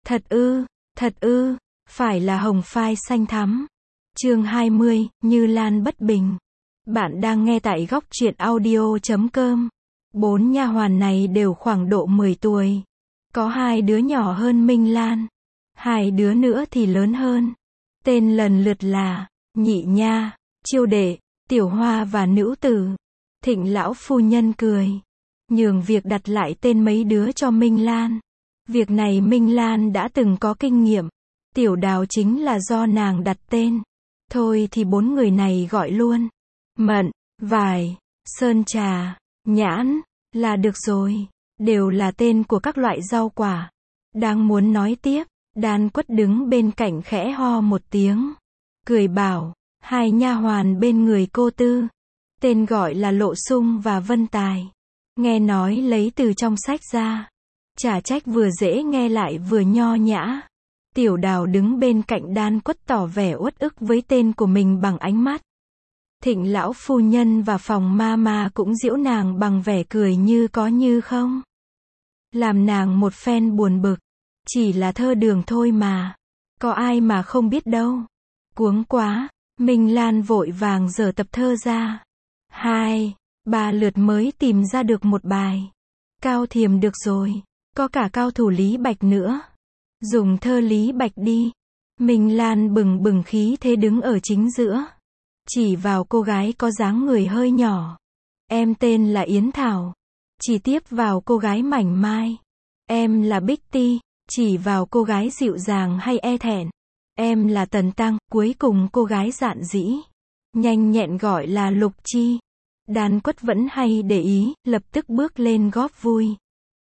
Thật ư, phải là hồng phai xanh thắm. Chương 20, Như Lan bất bình. Bạn đang nghe tại góc truyện audio.com. 4 nha hoàn này đều khoảng độ 10 tuổi. Có 2 đứa nhỏ hơn Minh Lan. 2 đứa nữa thì lớn hơn. Tên lần lượt là Nhị Nha, Chiêu Đệ, Tiểu Hoa và Nữ Tử. Thịnh lão phu nhân cười, nhường việc đặt lại tên mấy đứa cho Minh Lan. Việc này Minh Lan đã từng có kinh nghiệm. Tiểu Đào chính là do nàng đặt tên. Thôi thì 4 người này gọi luôn Mận, Vải, Sơn Trà, Nhãn là được rồi. Đều là tên của các loại rau quả. Đang muốn nói tiếp, Đan Quất đứng bên cạnh khẽ ho một tiếng, cười bảo, 2 nha hoàn bên người cô Tư, tên gọi là Lộ Sung và Vân Tài. Nghe nói lấy từ trong sách ra. Chả trách vừa dễ nghe lại vừa nho nhã. Tiểu Đào đứng bên cạnh Đan Quất tỏ vẻ uất ức với tên của mình bằng ánh mắt. Thịnh lão phu nhân và phòng ma cũng giễu nàng bằng vẻ cười như có như không. Làm nàng một phen buồn bực. Chỉ là thơ đường thôi mà. Có ai mà không biết đâu. Cuống quá, Minh Lan vội vàng giở tập thơ ra. 2, 3 lượt mới tìm ra được một bài. Cao Thiềm được rồi. Có cả cao thủ Lý Bạch nữa. Dùng thơ Lý Bạch đi. Minh Lan bừng bừng khí thế đứng ở chính giữa. Chỉ vào cô gái có dáng người hơi nhỏ. Em tên là Yến Thảo. Chỉ tiếp vào cô gái mảnh mai. Em là Bích Ti. Chỉ vào cô gái dịu dàng hay e thẹn. Em là Tần Tăng. Cuối cùng cô gái dạn dĩ, nhanh nhẹn gọi là Lục Chi. Đan Quất vẫn hay để ý, lập tức bước lên góp vui.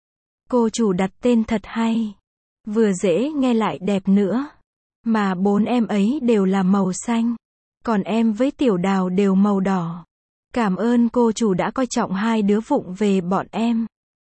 Cô chủ đặt tên thật hay. Vừa dễ nghe lại đẹp nữa. Mà 4 em ấy đều là màu xanh. Còn em với Tiểu Đào đều màu đỏ. Cảm ơn cô chủ đã coi trọng 2 đứa vụng về bọn em.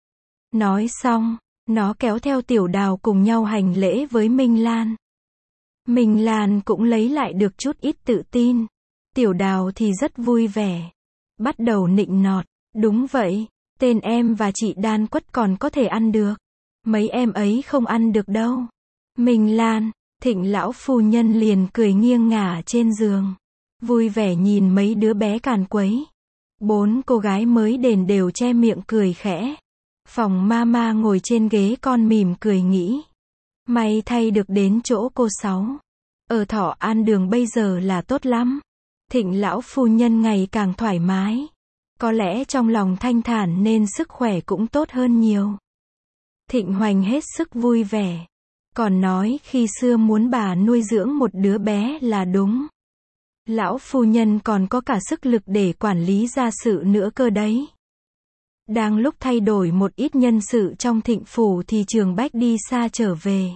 Nói xong, nó kéo theo Tiểu Đào cùng nhau hành lễ với Minh Lan. Minh Lan cũng lấy lại được chút ít tự tin. Tiểu Đào thì rất vui vẻ. Bắt đầu nịnh nọt. Đúng vậy, tên em và chị Đan Quất còn có thể ăn được. Mấy em ấy không ăn được đâu. Minh Lan, Thịnh lão phu nhân liền cười nghiêng ngả trên giường. Vui vẻ nhìn mấy đứa bé càn quấy. 4 cô gái mới đền đều che miệng cười khẽ. Phòng ma ngồi trên ghế con mỉm cười nghĩ. May thay được đến chỗ cô Sáu. Ở Thọ An Đường bây giờ là tốt lắm. Thịnh lão phu nhân ngày càng thoải mái. Có lẽ trong lòng thanh thản nên sức khỏe cũng tốt hơn nhiều. Thịnh Hoành hết sức vui vẻ. Còn nói khi xưa muốn bà nuôi dưỡng một đứa bé là đúng. Lão phu nhân còn có cả sức lực để quản lý gia sự nữa cơ đấy. Đang lúc thay đổi một ít nhân sự trong Thịnh phủ thì Trường Bách đi xa trở về.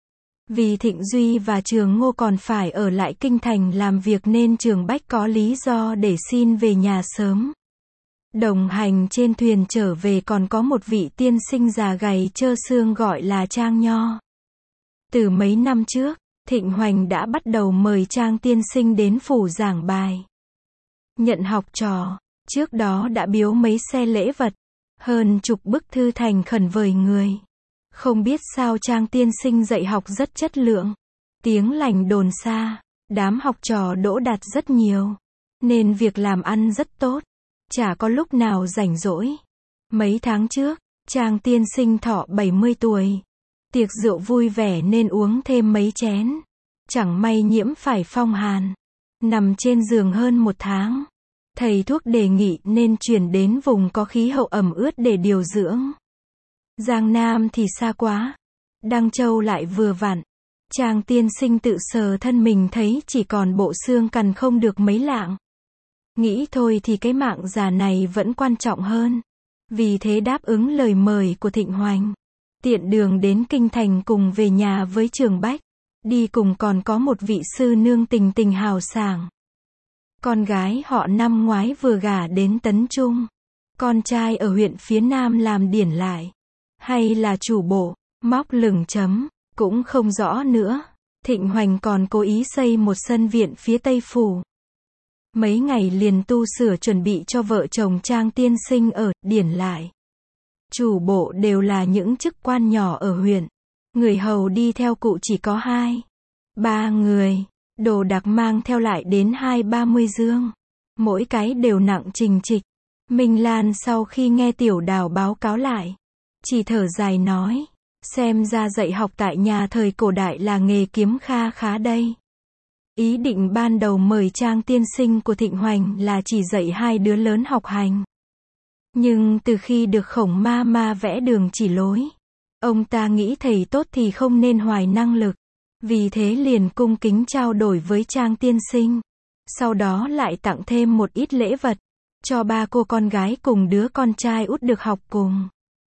Vì Thịnh Duy và Trường Ngô còn phải ở lại kinh thành làm việc nên Trường Bách có lý do để xin về nhà sớm. Đồng hành trên thuyền trở về còn có một vị tiên sinh già gầy trơ xương gọi là Trang Nho. Từ mấy năm trước, Thịnh Hoành đã bắt đầu mời Trang tiên sinh đến phủ giảng bài. Nhận học trò, trước đó đã biếu mấy xe lễ vật, hơn chục bức thư thành khẩn vời người. Không biết sao Trang tiên sinh dạy học rất chất lượng. Tiếng lành đồn xa, đám học trò đỗ đạt rất nhiều. Nên việc làm ăn rất tốt. Chả có lúc nào rảnh rỗi. Mấy tháng trước, Trang tiên sinh thọ 70 tuổi. Tiệc rượu vui vẻ nên uống thêm mấy chén. Chẳng may nhiễm phải phong hàn. Nằm trên giường hơn 1 tháng. Thầy thuốc đề nghị nên chuyển đến vùng có khí hậu ẩm ướt để điều dưỡng. Giang Nam thì xa quá. Đăng Châu lại vừa vặn. Trang tiên sinh tự sờ thân mình thấy chỉ còn bộ xương cằn không được mấy lạng. Nghĩ thôi thì cái mạng già này vẫn quan trọng hơn. Vì thế đáp ứng lời mời của Thịnh Hoành. Tiện đường đến kinh thành cùng về nhà với Trường Bách. Đi cùng còn có một vị sư nương tình hào sảng. Con gái họ năm ngoái vừa gả đến Tấn Trung. Con trai ở huyện phía Nam làm điển lại. Hay là chủ bộ, móc lửng chấm, cũng không rõ nữa. Thịnh Hoành còn cố ý xây một sân viện phía Tây phủ. Mấy ngày liền tu sửa chuẩn bị cho vợ chồng Trang tiên sinh ở điển lại. Chủ bộ đều là những chức quan nhỏ ở huyện. Người hầu đi theo cụ chỉ có 2, 3 người. Đồ đạc mang theo lại đến 20-30 dương. Mỗi cái đều nặng trình trịch. Minh Lan sau khi nghe Tiểu Đào báo cáo lại, chỉ thở dài nói, xem ra dạy học tại nhà thời cổ đại là nghề kiếm kha khá đây. Ý định ban đầu mời Trang tiên sinh của Thịnh Hoành là chỉ dạy 2 đứa lớn học hành. Nhưng từ khi được Khổng ma ma vẽ đường chỉ lối, ông ta nghĩ thầy tốt thì không nên hoài năng lực. Vì thế liền cung kính trao đổi với Trang tiên sinh. Sau đó lại tặng thêm một ít lễ vật, cho 3 cô con gái cùng đứa con trai út được học cùng.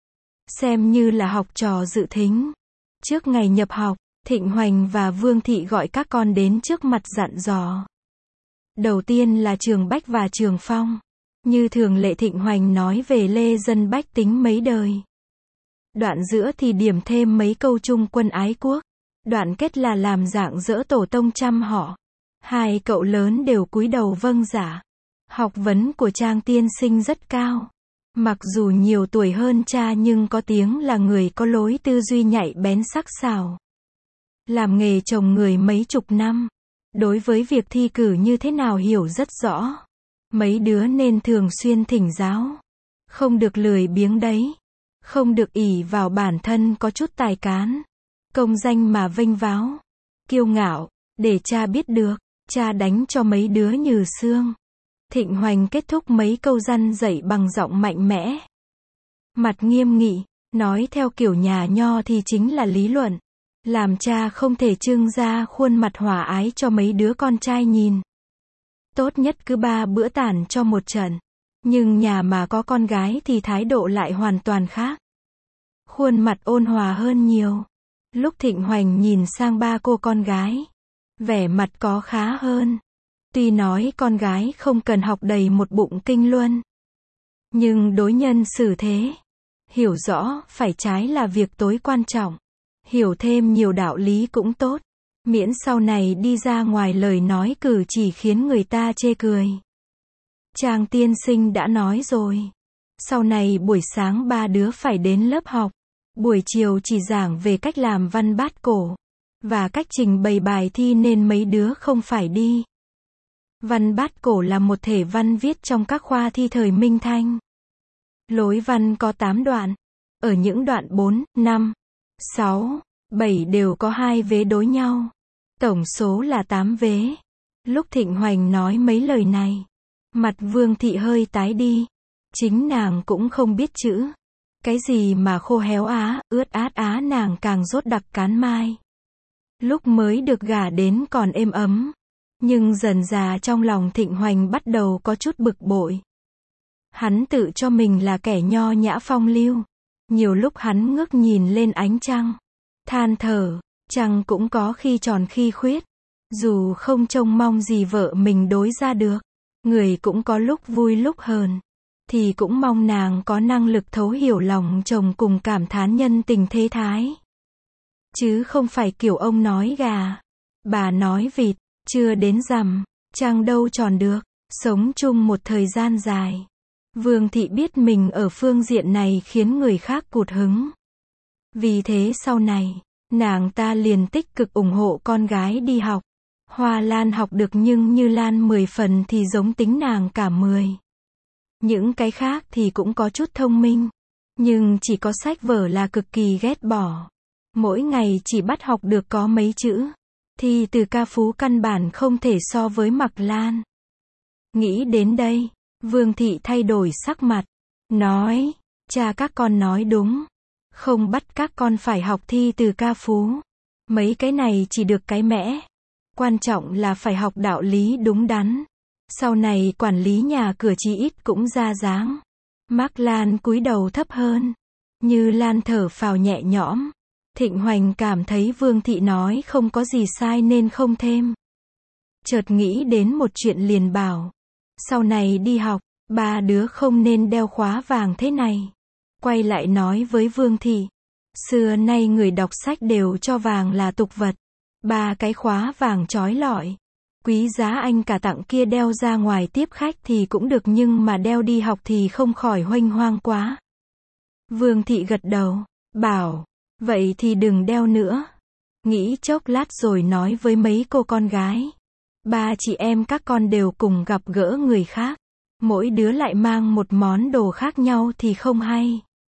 Xem như là học trò dự thính. Trước ngày nhập học, Thịnh Hoành và Vương Thị gọi các con đến trước mặt dặn dò. Đầu tiên là Trường Bách và Trường Phong. Như thường lệ Thịnh Hoành nói về lê dân bách tính mấy đời. Đoạn giữa thì điểm thêm mấy câu chung quân ái quốc. Đoạn kết là làm dạng dỡ tổ tông trăm họ. 2 cậu lớn đều cúi đầu vâng giả. Học vấn của Trang tiên sinh rất cao. Mặc dù nhiều tuổi hơn cha nhưng có tiếng là người có lối tư duy nhạy bén sắc sảo. Làm nghề chồng người mấy chục năm. Đối với việc thi cử như thế nào hiểu rất rõ. Mấy đứa nên thường xuyên thỉnh giáo. Không được lười biếng đấy. Không được ỷ vào bản thân có chút tài cán. Công danh mà vênh váo. Kiêu ngạo. Để cha biết được. Cha đánh cho mấy đứa như xương. Thịnh Hoành kết thúc mấy câu răn dạy bằng giọng mạnh mẽ. Mặt nghiêm nghị. Nói theo kiểu nhà nho thì chính là lý luận. Làm cha không thể trưng ra khuôn mặt hòa ái cho mấy đứa con trai nhìn. Tốt nhất cứ 3 bữa tản cho một trận. Nhưng nhà mà có con gái thì thái độ lại hoàn toàn khác. Khuôn mặt ôn hòa hơn nhiều. Lúc Thịnh Hoành nhìn sang 3 cô con gái, vẻ mặt có khá hơn. Tuy nói con gái không cần học đầy một bụng kinh luân. Nhưng đối nhân xử thế. Hiểu rõ, phải trái là việc tối quan trọng. Hiểu thêm nhiều đạo lý cũng tốt. Miễn sau này đi ra ngoài lời nói cử chỉ khiến người ta chê cười. Trang tiên sinh đã nói rồi. Sau này buổi sáng 3 đứa phải đến lớp học. Buổi chiều chỉ giảng về cách làm văn bát cổ. Và cách trình bày bài thi nên mấy đứa không phải đi. Văn bát cổ là một thể văn viết trong các khoa thi thời Minh Thanh. Lối văn có 8 đoạn. Ở những đoạn 4, 5, 6, 7 đều có 2 vế đối nhau. Tổng số là 8 vế. Lúc Thịnh Hoành nói mấy lời này, mặt Vương Thị hơi tái đi. Chính nàng cũng không biết chữ. Cái gì mà khô héo á, ướt át á nàng càng rốt đặc cán mai. Lúc mới được gả đến còn êm ấm. Nhưng dần dà trong lòng Thịnh Hoành bắt đầu có chút bực bội. Hắn tự cho mình là kẻ nho nhã phong lưu. Nhiều lúc hắn ngước nhìn lên ánh trăng. Than thở, trăng cũng có khi tròn khi khuyết. Dù không trông mong gì vợ mình đối ra được. Người cũng có lúc vui lúc hờn. Thì cũng mong nàng có năng lực thấu hiểu lòng chồng cùng cảm thán nhân tình thế thái. Chứ không phải kiểu ông nói gà. Bà nói vịt, chưa đến rằm, trăng đâu tròn được. Sống chung một thời gian dài. Vương Thị biết mình ở phương diện này khiến người khác cụt hứng. Vì thế sau này, nàng ta liền tích cực ủng hộ con gái đi học. Hoa Lan học được nhưng Như Lan 10 phần thì giống tính nàng cả 10. Những cái khác thì cũng có chút thông minh. Nhưng chỉ có sách vở là cực kỳ ghét bỏ. Mỗi ngày chỉ bắt học được có mấy chữ. Thì từ ca phú căn bản không thể so với Mặc Lan. Nghĩ đến đây, Vương Thị thay đổi sắc mặt. Nói, cha các con nói đúng. Không bắt các con phải học thi từ ca phú. Mấy cái này chỉ được cái mẽ. Quan trọng là phải học đạo lý đúng đắn. Sau này quản lý nhà cửa chí ít cũng ra dáng. Mác Lan cúi đầu thấp hơn. Như Lan thở phào nhẹ nhõm. Thịnh Hoành cảm thấy Vương Thị nói không có gì sai nên không thêm. Chợt nghĩ đến một chuyện liền bảo. Sau này đi học, 3 đứa không nên đeo khóa vàng thế này. Quay lại nói với Vương Thị. Xưa nay người đọc sách đều cho vàng là tục vật. 3 cái khóa vàng chói lọi. Quý giá anh cả tặng kia đeo ra ngoài tiếp khách thì cũng được nhưng mà đeo đi học thì không khỏi huênh hoang quá. Vương Thị gật đầu, bảo. Vậy thì đừng đeo nữa. Nghĩ chốc lát rồi nói với mấy cô con gái. Ba chị em các con đều cùng gặp gỡ người khác. Mỗi đứa lại mang một món đồ khác nhau thì không hay.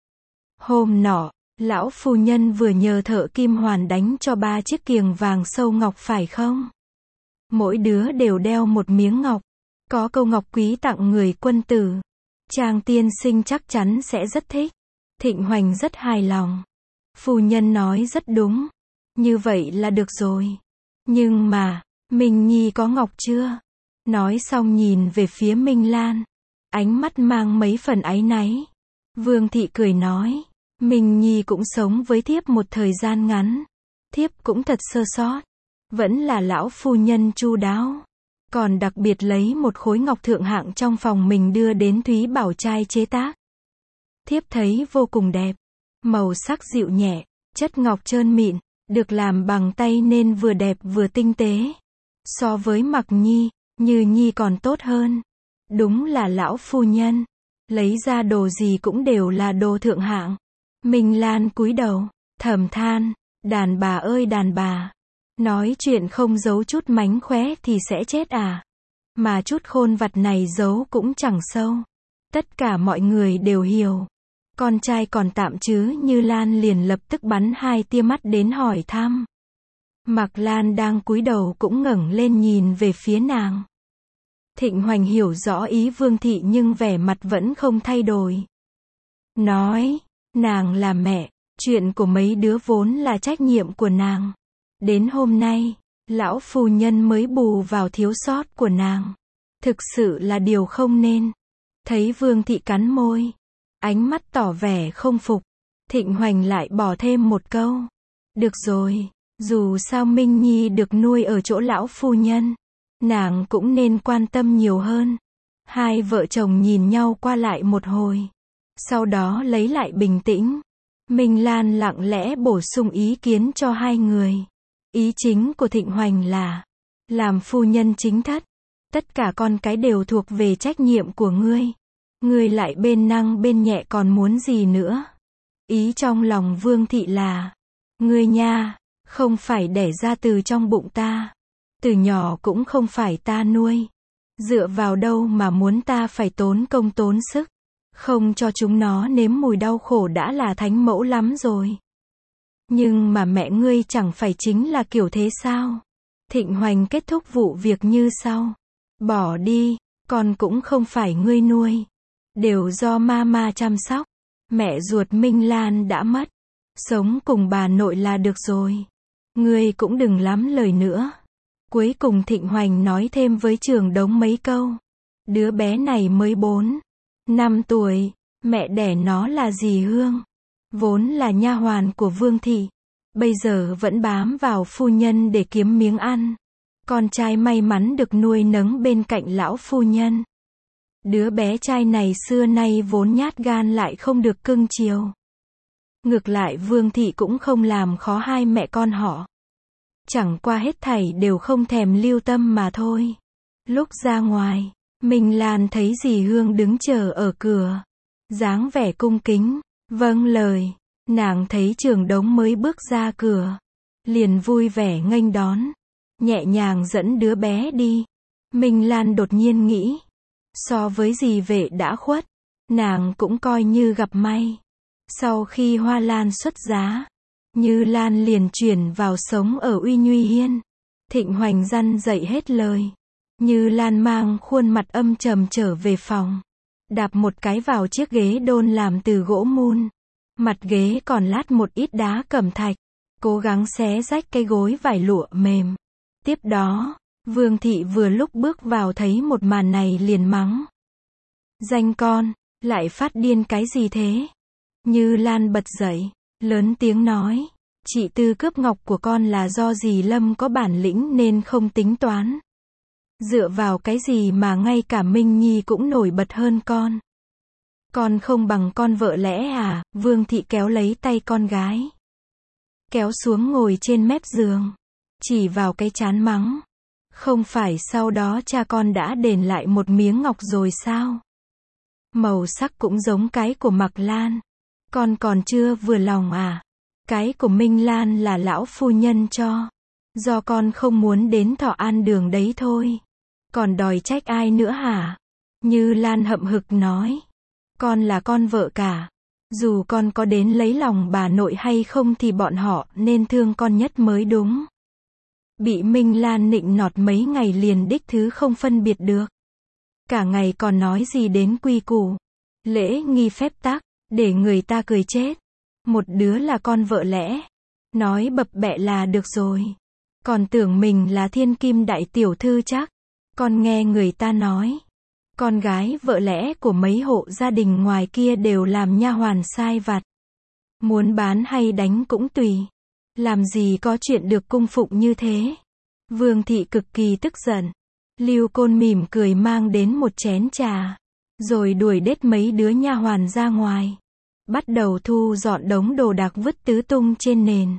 Hôm nọ, lão phu nhân vừa nhờ thợ kim hoàn đánh cho 3 chiếc kiềng vàng sâu ngọc phải không? Mỗi đứa đều đeo một miếng ngọc. Có câu ngọc quý tặng người quân tử. Trang tiên sinh chắc chắn sẽ rất thích. Thịnh Hoành rất hài lòng. Phu nhân nói rất đúng. Như vậy là được rồi. Nhưng mà, Minh Nhi có ngọc chưa? Nói xong nhìn về phía Minh Lan. Ánh mắt mang mấy phần áy náy. Vương thị cười nói. Minh Nhi cũng sống với thiếp một thời gian ngắn. Thiếp cũng thật sơ sót. Vẫn là lão phu nhân chu đáo. Còn đặc biệt lấy một khối ngọc thượng hạng trong phòng mình đưa đến Thúy Bảo trai chế tác. Thiếp thấy vô cùng đẹp. Màu sắc dịu nhẹ, chất ngọc trơn mịn, được làm bằng tay nên vừa đẹp vừa tinh tế. So với Mặc Nhi, Như Nhi còn tốt hơn. Đúng là lão phu nhân. Lấy ra đồ gì cũng đều là đồ thượng hạng. Minh Lan cúi đầu, thầm than, đàn bà ơi đàn bà. Nói chuyện không giấu chút mánh khóe thì sẽ chết à. Mà chút khôn vặt này giấu cũng chẳng sâu. Tất cả mọi người đều hiểu. Con trai còn tạm chứ. Như Lan liền lập tức bắn 2 tia mắt đến hỏi thăm. Mặc Lan đang cúi đầu cũng ngẩng lên nhìn về phía nàng. Thịnh Hoành hiểu rõ ý Vương thị nhưng vẻ mặt vẫn không thay đổi. Nói, nàng là mẹ, chuyện của mấy đứa vốn là trách nhiệm của nàng. Đến hôm nay, lão phu nhân mới bù vào thiếu sót của nàng. Thực sự là điều không nên. Thấy Vương thị cắn môi, ánh mắt tỏ vẻ không phục. Thịnh Hoành lại bỏ thêm một câu. Được rồi, dù sao Minh Nhi được nuôi ở chỗ lão phu nhân, nàng cũng nên quan tâm nhiều hơn. Hai vợ chồng nhìn nhau qua lại một hồi. Sau đó lấy lại bình tĩnh. Minh Lan lặng lẽ bổ sung ý kiến cho hai người. Ý chính của Thịnh Hoành là, làm phu nhân chính thất, tất cả con cái đều thuộc về trách nhiệm của ngươi. Ngươi lại bên năng bên nhẹ còn muốn gì nữa. Ý trong lòng Vương thị là, ngươi nha, không phải đẻ ra từ trong bụng ta. Từ nhỏ cũng không phải ta nuôi. Dựa vào đâu mà muốn ta phải tốn công tốn sức. Không cho chúng nó nếm mùi đau khổ đã là thánh mẫu lắm rồi. Nhưng mà mẹ ngươi chẳng phải chính là kiểu thế sao? Thịnh Hoành kết thúc vụ việc như sau. Bỏ đi, con cũng không phải ngươi nuôi. Đều do mama chăm sóc. Mẹ ruột Minh Lan đã mất. Sống cùng bà nội là được rồi. Ngươi cũng đừng lắm lời nữa. Cuối cùng Thịnh Hoành nói thêm với Trường Đống mấy câu. Đứa bé này mới 4-5 tuổi, mẹ đẻ nó là dì Hương. Vốn là nha hoàn của Vương thị. Bây giờ vẫn bám vào phu nhân để kiếm miếng ăn. Con trai may mắn được nuôi nấng bên cạnh lão phu nhân. Đứa bé trai này xưa nay vốn nhát gan lại không được cưng chiều. Ngược lại Vương thị cũng không làm khó hai mẹ con họ. Chẳng qua hết thảy đều không thèm lưu tâm mà thôi. Lúc ra ngoài, Minh Lan thấy dì Hương đứng chờ ở cửa. Dáng vẻ cung kính, vâng lời. Nàng thấy Trường Đống mới bước ra cửa. Liền vui vẻ nghênh đón. Nhẹ nhàng dẫn đứa bé đi. Minh Lan đột nhiên nghĩ. So với dì vệ đã khuất, nàng cũng coi như gặp may. Sau khi Hoa Lan xuất giá, Như Lan liền chuyển vào sống ở Uy Nhuy Hiên. Thịnh Hoành răn dậy hết lời. Như Lan mang khuôn mặt âm trầm trở về phòng. Đạp một cái vào chiếc ghế đôn làm từ gỗ mun. Mặt ghế còn lát một ít đá cẩm thạch. Cố gắng xé rách cái gối vải lụa mềm. Tiếp đó, Vương thị vừa lúc bước vào thấy một màn này liền mắng. Danh con, lại phát điên cái gì thế? Như Lan bật dậy, lớn tiếng nói. Chị Tư cướp ngọc của con là do dì Lâm có bản lĩnh nên không tính toán. Dựa vào cái gì mà ngay cả Minh Nhi cũng nổi bật hơn con? Con không bằng con vợ lẽ à? Vương thị kéo lấy tay con gái. Kéo xuống ngồi trên mép giường. Chỉ vào cái trán mắng. Không phải sau đó cha con đã đền lại một miếng ngọc rồi sao? Màu sắc cũng giống cái của Mặc Lan. Con còn chưa vừa lòng à? Cái của Minh Lan là lão phu nhân cho. Do con không muốn đến Thọ An Đường đấy thôi. Còn đòi trách ai nữa hả? Như Lan hậm hực nói. Con là con vợ cả. Dù con có đến lấy lòng bà nội hay không thì bọn họ nên thương con nhất mới đúng. Bị Minh Lan nịnh nọt mấy ngày liền đích thứ không phân biệt được. Cả ngày còn nói gì đến quy củ, lễ nghi phép tắc, để người ta cười chết. Một đứa là con vợ lẽ. Nói bập bẹ là được rồi. Còn tưởng mình là thiên kim đại tiểu thư chắc. Con nghe người ta nói. Con gái vợ lẽ của mấy hộ gia đình ngoài kia đều làm nha hoàn sai vặt. Muốn bán hay đánh cũng tùy. Làm gì có chuyện được cung phụng như thế. Vương thị cực kỳ tức giận. Lưu Côn mỉm cười mang đến một chén trà. Rồi đuổi đết mấy đứa nha hoàn ra ngoài. Bắt đầu thu dọn đống đồ đạc vứt tứ tung trên nền.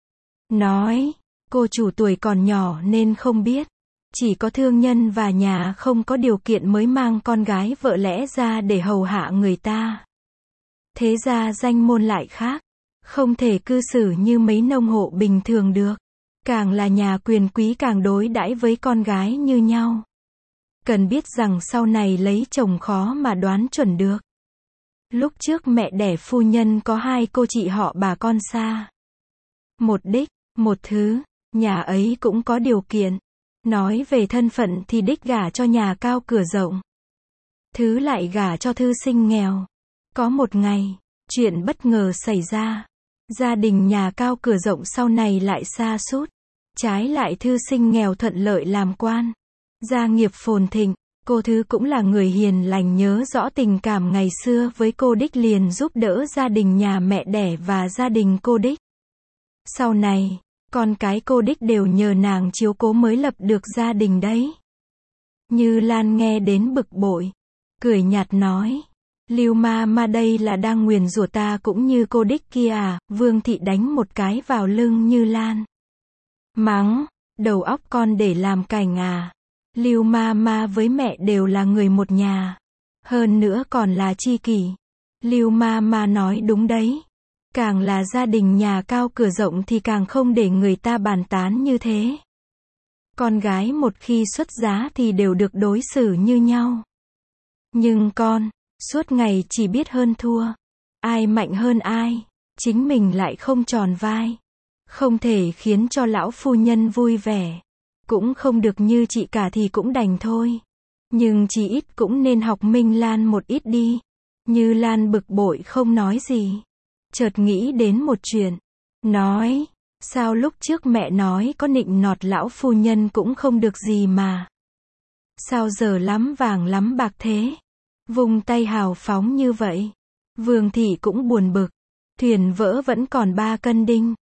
Nói, cô chủ tuổi còn nhỏ nên không biết. Chỉ có thương nhân và nhà không có điều kiện mới mang con gái vợ lẽ ra để hầu hạ người ta. Thế ra danh môn lại khác. Không thể cư xử như mấy nông hộ bình thường được. Càng là nhà quyền quý càng đối đãi với con gái như nhau. Cần biết rằng sau này lấy chồng khó mà đoán chuẩn được. Lúc trước mẹ đẻ phu nhân có hai cô chị họ bà con xa. Một đích, một thứ, nhà ấy cũng có điều kiện. Nói về thân phận thì đích gả cho nhà cao cửa rộng. Thứ lại gả cho thư sinh nghèo. Có một ngày, chuyện bất ngờ xảy ra. Gia đình nhà cao cửa rộng sau này lại sa sút. Trái lại thư sinh nghèo thuận lợi làm quan. Gia nghiệp phồn thịnh. Cô Thứ cũng là người hiền lành nhớ rõ tình cảm ngày xưa với cô đích liền giúp đỡ gia đình nhà mẹ đẻ và gia đình cô đích. Sau này, con cái cô đích đều nhờ nàng chiếu cố mới lập được gia đình đấy. Như Lan nghe đến bực bội. Cười nhạt nói. Lưu ma đây là đang nguyền rủa ta cũng như cô đích kia à? Vương thị đánh một cái vào lưng Như Lan. Mắng, đầu óc con để làm cảnh à? Lưu ma với mẹ đều là người một nhà. Hơn nữa còn là tri kỷ. Lưu ma nói đúng đấy. Càng là gia đình nhà cao cửa rộng thì càng không để người ta bàn tán như thế. Con gái một khi xuất giá thì đều được đối xử như nhau. Nhưng con, suốt ngày chỉ biết hơn thua. Ai mạnh hơn ai, chính mình lại không tròn vai. Không thể khiến cho lão phu nhân vui vẻ. Cũng không được như chị cả thì cũng đành thôi. Nhưng chỉ ít cũng nên học Minh Lan một ít đi. Như Lan bực bội không nói gì. Chợt nghĩ đến một chuyện. Nói, sao lúc trước mẹ nói có nịnh nọt lão phu nhân cũng không được gì mà. Sao giờ lắm vàng lắm bạc thế? Vung tay hào phóng như vậy. Vương thị cũng buồn bực. Thuyền vỡ vẫn còn 3 cân đinh.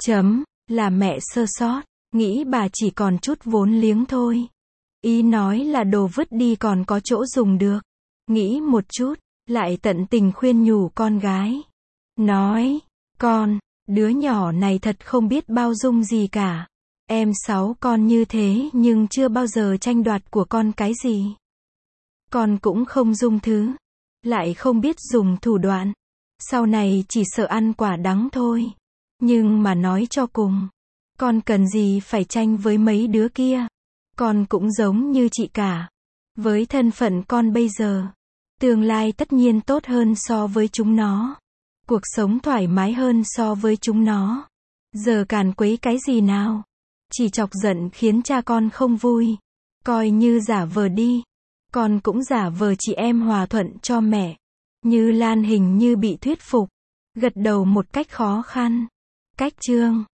Là mẹ sơ sót. Nghĩ bà chỉ còn chút vốn liếng thôi. Ý nói là đồ vứt đi còn có chỗ dùng được. Nghĩ một chút, lại tận tình khuyên nhủ con gái. Nói, con, đứa nhỏ này thật không biết bao dung gì cả. Em 6 con như thế nhưng chưa bao giờ tranh đoạt của con cái gì. Con cũng không dung thứ. Lại không biết dùng thủ đoạn. Sau này chỉ sợ ăn quả đắng thôi. Nhưng mà nói cho cùng. Con cần gì phải tranh với mấy đứa kia. Con cũng giống như chị cả. Với thân phận con bây giờ. Tương lai tất nhiên tốt hơn so với chúng nó. Cuộc sống thoải mái hơn so với chúng nó. Giờ càn quấy cái gì nào. Chỉ chọc giận khiến cha con không vui. Coi như giả vờ đi. Con cũng giả vờ chị em hòa thuận cho mẹ. Như Lan hình như bị thuyết phục. Gật đầu một cách khó khăn. Cách chương